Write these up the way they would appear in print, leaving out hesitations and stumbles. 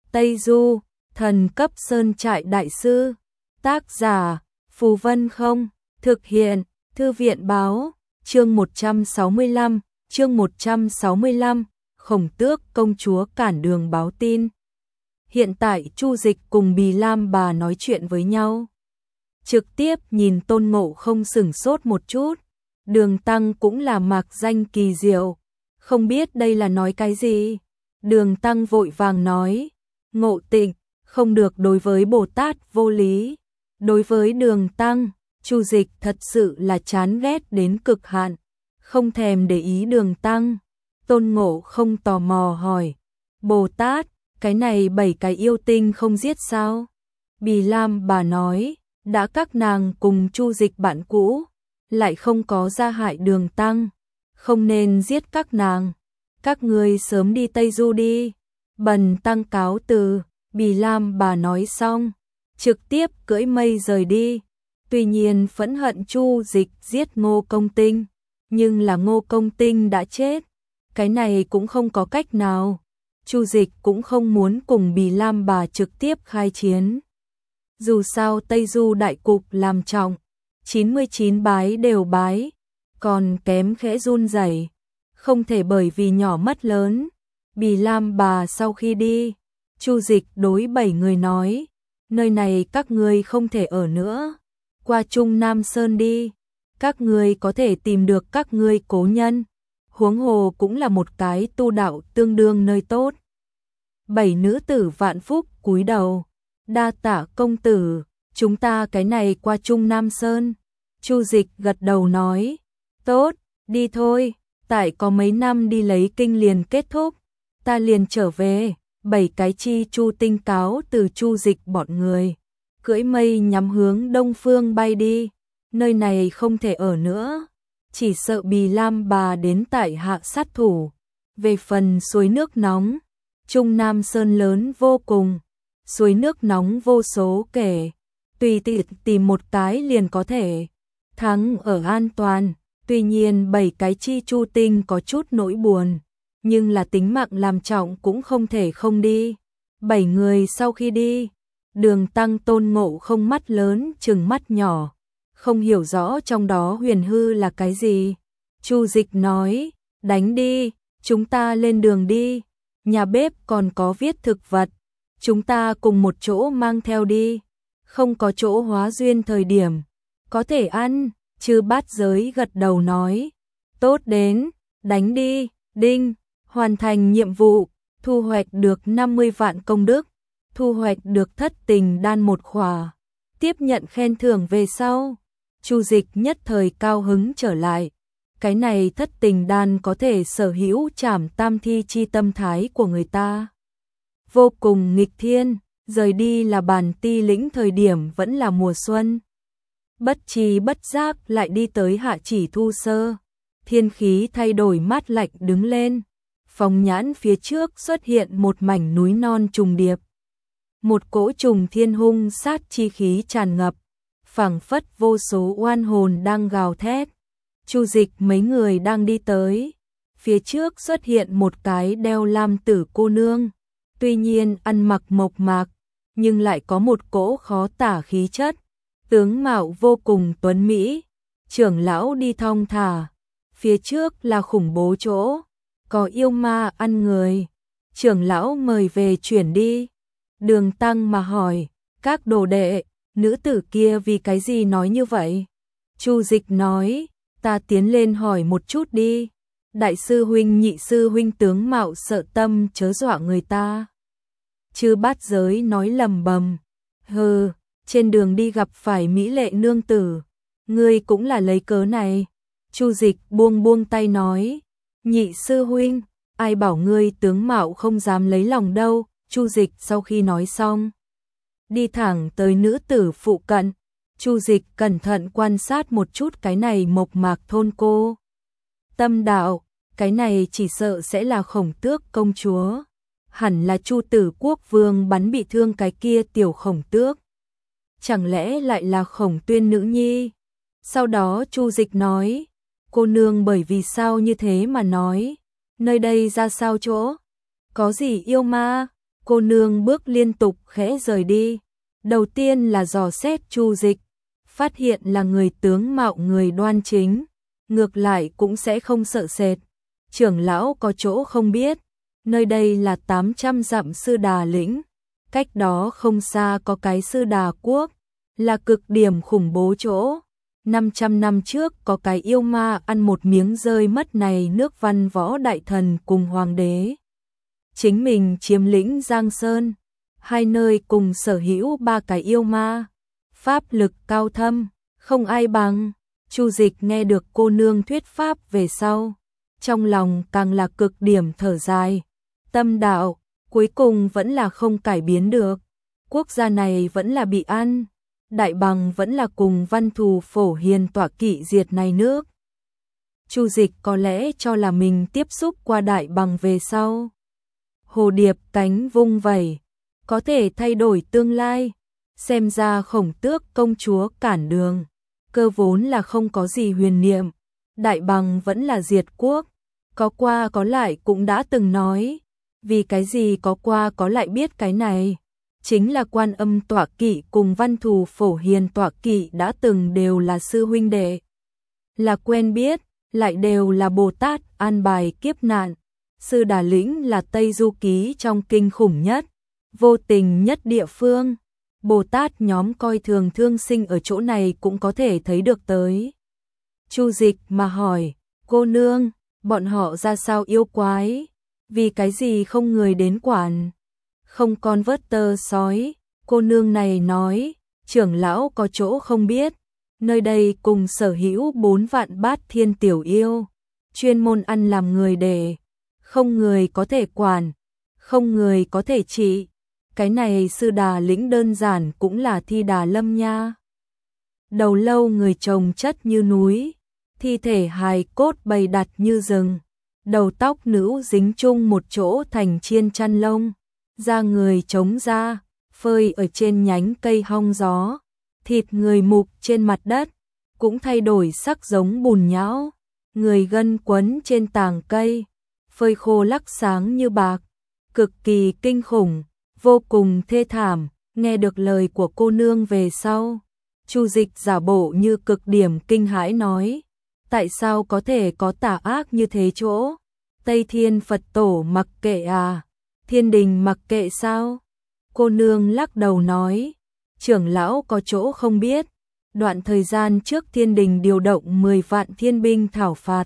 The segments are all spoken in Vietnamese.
Tây Du, thần cấp sơn trại đại sư. Tác giả, Phù Vân Không. Thực hiện, Thư viện báo. Chương 165, Khổng Tước công chúa cản đường báo tin. Hiện tại Chu Dịch cùng Bì Lam bà nói chuyện với nhau. Trực tiếp nhìn Tôn Ngộ Không sửng sốt một chút. Đường Tăng cũng là mạc danh kỳ diệu. Không biết đây là nói cái gì. Đường Tăng vội vàng nói. Ngộ Tịnh, không được đối với Bồ Tát vô lý. Đối với Đường Tăng, Chu Dịch thật sự là chán ghét đến cực hạn. Không thèm để ý Đường Tăng. Tôn Ngộ Không tò mò hỏi. Bồ Tát, cái này 7 cái yêu tinh không giết sao? Bì Lam bà nói. Đã các nàng cùng Chu Dịch bạn cũ, lại không có gia hại Đường Tăng, không nên giết các nàng. Các ngươi sớm đi Tây Du đi. Bần Tăng cáo từ. Bì Lam bà nói xong, trực tiếp cưỡi mây rời đi. Tuy nhiên phẫn hận Chu Dịch giết Ngô Công Tinh, nhưng là Ngô Công Tinh đã chết, cái này cũng không có cách nào. Chu Dịch cũng không muốn cùng Bì Lam bà trực tiếp khai chiến. Dù sao Tây Du đại cục làm trọng, 99 bái đều bái, còn kém khẽ run rẩy, không thể bởi vì nhỏ mất lớn. Bì Lam bà sau khi đi, Chu Dịch đối 7 người nói, nơi này các ngươi không thể ở nữa, qua Trung Nam Sơn đi, các ngươi có thể tìm được các ngươi cố nhân, huống hồ cũng là một cái tu đạo tương đương nơi tốt. 7 nữ tử vạn phúc cúi đầu. Đa tạ công tử, chúng ta cái này qua Trung Nam Sơn. Chu Dịch gật đầu nói, tốt, đi thôi, tại có mấy năm đi lấy kinh liền kết thúc, ta liền trở về. 7 cái chi chu tinh cáo từ Chu Dịch bọn người, cưỡi mây nhắm hướng đông phương bay đi, nơi này không thể ở nữa, chỉ sợ Bì Lam bà đến tại hạ sát thủ. Về phần suối nước nóng, Trung Nam Sơn lớn vô cùng, suối nước nóng vô số kể, tùy tiện tìm một cái liền có thể thắng ở an toàn. Tuy nhiên 7 cái chi chu tinh có chút nỗi buồn, nhưng là tính mạng làm trọng cũng không thể không đi. 7 người sau khi đi, Đường Tăng Tôn Ngộ Không mắt lớn trừng mắt nhỏ, không hiểu rõ trong đó huyền hư là cái gì. Chu Dịch nói, đánh đi, chúng ta lên đường đi, nhà bếp còn có viết thực vật, chúng ta cùng một chỗ mang theo đi, không có chỗ hóa duyên thời điểm, có thể ăn. Chư Bát Giới gật đầu nói, tốt đến, đánh đi. Đinh, hoàn thành nhiệm vụ, thu hoạch được 50 vạn công đức, thu hoạch được thất tình đan một khỏa, tiếp nhận khen thưởng về sau. Chu Dịch nhất thời cao hứng trở lại, cái này thất tình đan có thể sở hữu trảm tam thi chi tâm thái của người ta. Vô cùng nghịch thiên, rời đi là Bàn Ti lĩnh thời điểm vẫn là mùa xuân. Bất tri bất giác lại đi tới hạ chỉ thu sơ, thiên khí thay đổi mát lạnh đứng lên, Phóng Nhãn phía trước xuất hiện một mảnh núi non trùng điệp. Một cỗ trùng thiên hung sát chi khí tràn ngập, phảng phất vô số oan hồn đang gào thét. Chu Dịch mấy người đang đi tới, phía trước xuất hiện một cái đeo lam tử cô nương, tuy nhiên ăn mặc mộc mạc, nhưng lại có một cỗ khó tả khí chất, tướng mạo vô cùng tuấn mỹ. Trưởng lão đi thong thả, phía trước là khủng bố chỗ, có yêu ma ăn người. Trưởng lão mời về chuyển đi. Đường Tăng mà hỏi, các đồ đệ, nữ tử kia vì cái gì nói như vậy? Chu Dịch nói, ta tiến lên hỏi một chút đi. Đại sư huynh nhị sư huynh tướng mạo sợ tâm chớ dọa người ta. Chư Bát Giới nói lầm bầm, hừ, trên đường đi gặp phải mỹ lệ nương tử, ngươi cũng là lấy cớ này. Chu Dịch buông tay nói, nhị sư huynh, ai bảo ngươi tướng mạo không dám lấy lòng đâu. Chu Dịch sau khi nói xong, đi thẳng tới nữ tử phụ cận. Chu Dịch cẩn thận quan sát một chút cái này mộc mạc thôn cô. Tâm đạo, cái này chỉ sợ sẽ là Khổng Tước công chúa. Hẳn là Chu Tử Quốc vương bắn bị thương cái kia tiểu Khổng Tước. Chẳng lẽ lại là Khổng Tuyên nữ nhi? Sau đó Chu Dịch nói, cô nương bởi vì sao như thế mà nói, nơi đây ra sao chỗ? Có gì yêu ma? Cô nương bước liên tục khẽ rời đi. Đầu tiên là dò xét Chu Dịch, phát hiện là người tướng mạo người đoan chính, ngược lại cũng sẽ không sợ sệt. Trưởng lão có chỗ không biết, nơi đây là 800 dặm Sư Đà lĩnh, cách đó không xa có cái Sư Đà quốc, là cực điểm khủng bố chỗ. 500 năm trước có cái yêu ma ăn một miếng rơi mất này, nước Văn Võ đại thần cùng hoàng đế chính mình chiếm lĩnh Giang Sơn, hai nơi cùng sở hữu 3 cái yêu ma, pháp lực cao thâm, không ai bằng. Chu Dịch nghe được cô nương thuyết pháp về sau, trong lòng càng là cực điểm thở dài. Tâm đạo cuối cùng vẫn là không cải biến được, quốc gia này vẫn là bị ăn, đại bằng vẫn là cùng Văn Thù Phổ Hiền tọa kỵ diệt này nước. Chu Dịch có lẽ cho là mình tiếp xúc qua đại bằng về sau, hồ điệp cánh vung vẩy, có thể thay đổi tương lai. Xem ra Khổng Tước công chúa cản đường, cơ vốn là không có gì huyền niệm. Đại bằng vẫn là diệt quốc, có qua có lại cũng đã từng nói. Vì cái gì có qua có lại biết cái này? Chính là Quan Âm tọa kỵ cùng Văn Thù Phổ Hiền tọa kỵ đã từng đều là sư huynh đệ, là quen biết, lại đều là Bồ Tát an bài kiếp nạn. Sư Đà lĩnh là Tây Du Ký trong kinh khủng nhất, vô tình nhất địa phương. Bồ Tát nhóm coi thường thương sinh ở chỗ này cũng có thể thấy được tới. Chu Dịch mà hỏi, cô nương, bọn họ ra sao yêu quái? Vì cái gì không người đến quản? Không con vớt tơ sói. Cô nương này nói, trưởng lão có chỗ không biết. Nơi đây cùng sở hữu 4 vạn bát thiên tiểu yêu, chuyên môn ăn làm người để, không người có thể quản, không người có thể trị. Cái này Sư Đà lĩnh đơn giản cũng là Thi Đà lâm nha. Đầu lâu người chồng chất như núi, thi thể hài cốt bày đặt như rừng, đầu tóc nữ dính chung một chỗ thành chiên chăn lông, da người trống ra, phơi ở trên nhánh cây hong gió, thịt người mục trên mặt đất, cũng thay đổi sắc giống bùn nhão, người gân quấn trên tàng cây, phơi khô lắc sáng như bạc, cực kỳ kinh khủng, vô cùng thê thảm. Nghe được lời của cô nương về sau, Chu Dịch giả bộ như cực điểm kinh hãi nói, tại sao có thể có tà ác như thế chỗ? Tây Thiên Phật Tổ mặc kệ à? Thiên đình mặc kệ sao? Cô nương lắc đầu nói, trưởng lão có chỗ không biết. Đoạn thời gian trước thiên đình điều động 10 vạn thiên binh thảo phạt,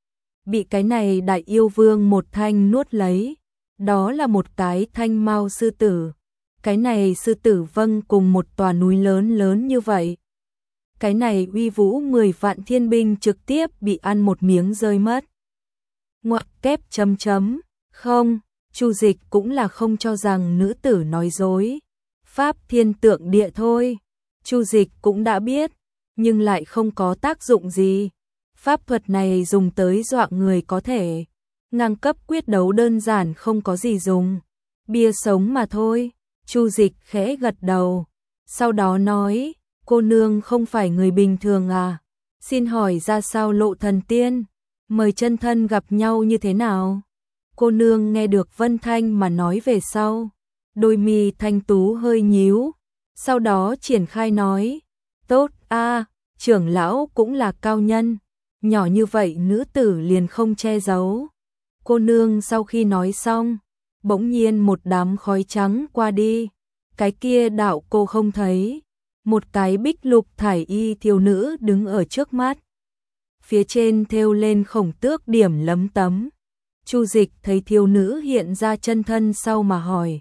bị cái này đại yêu vương một thanh nuốt lấy. Đó là một cái thanh mao sư tử. Cái này sư tử vâng cùng một tòa núi lớn lớn như vậy. Cái này uy vũ 10 vạn thiên binh trực tiếp bị ăn một miếng rơi mất. Ngoặc kép chấm chấm. Không, Chu Dịch cũng là không cho rằng nữ tử nói dối. Pháp thiên tượng địa thôi. Chu Dịch cũng đã biết, nhưng lại không có tác dụng gì. Pháp thuật này dùng tới dọa người có thể, ngang cấp quyết đấu đơn giản không có gì dùng. Bia sống mà thôi. Chu Dịch khẽ gật đầu, sau đó nói, cô nương không phải người bình thường à? Xin hỏi ra sao Lộ Thần Tiên, mời chân thân gặp nhau như thế nào? Cô nương nghe được Vân Thanh mà nói về sau, đôi mi thanh tú hơi nhíu, sau đó triển khai nói, tốt a, trưởng lão cũng là cao nhân, nhỏ như vậy nữ tử liền không che giấu. Cô nương sau khi nói xong, bỗng nhiên một đám khói trắng qua đi, cái kia đạo cô không thấy, một cái bích lục thải y thiếu nữ đứng ở trước mắt. Phía trên thêu lên Khổng Tước điểm lấm tấm. Chu Dịch thấy thiếu nữ hiện ra chân thân sau mà hỏi,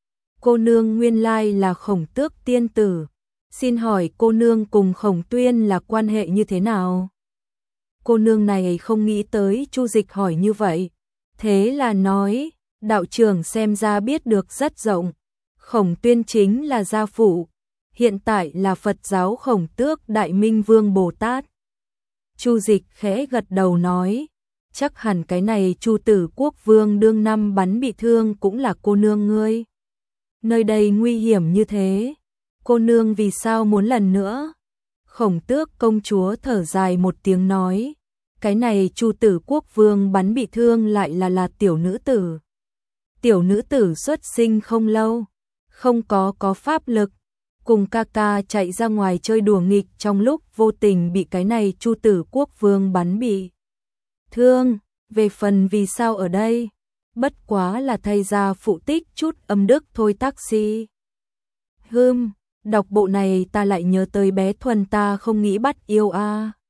cô nương nguyên lai là Khổng Tước tiên tử, xin hỏi cô nương cùng Khổng Tuyên là quan hệ như thế nào? Cô nương này không nghĩ tới Chu Dịch hỏi như vậy, thế là nói, đạo trưởng xem ra biết được rất rộng. Khổng Tuyên chính là gia phụ, hiện tại là Phật giáo Khổng Tước Đại Minh Vương Bồ Tát. Chu Dịch khẽ gật đầu nói, chắc hẳn cái này Chu Tử Quốc Vương đương năm bắn bị thương cũng là cô nương ngươi. Nơi đây nguy hiểm như thế, cô nương vì sao muốn lần nữa? Khổng Tước công chúa thở dài một tiếng nói, cái này Chu Tử Quốc Vương bắn bị thương lại là tiểu nữ tử. Tiểu nữ tử xuất sinh không lâu, không có pháp lực, cùng ca ca chạy ra ngoài chơi đùa nghịch, trong lúc vô tình bị cái này Chu Tử Quốc vương bắn bị thương. Về phần vì sao ở đây, bất quá là thay ra phụ tích chút âm đức thôi. Taxi đọc bộ này ta lại nhớ tới bé Thuần, ta không nghĩ bắt yêu a.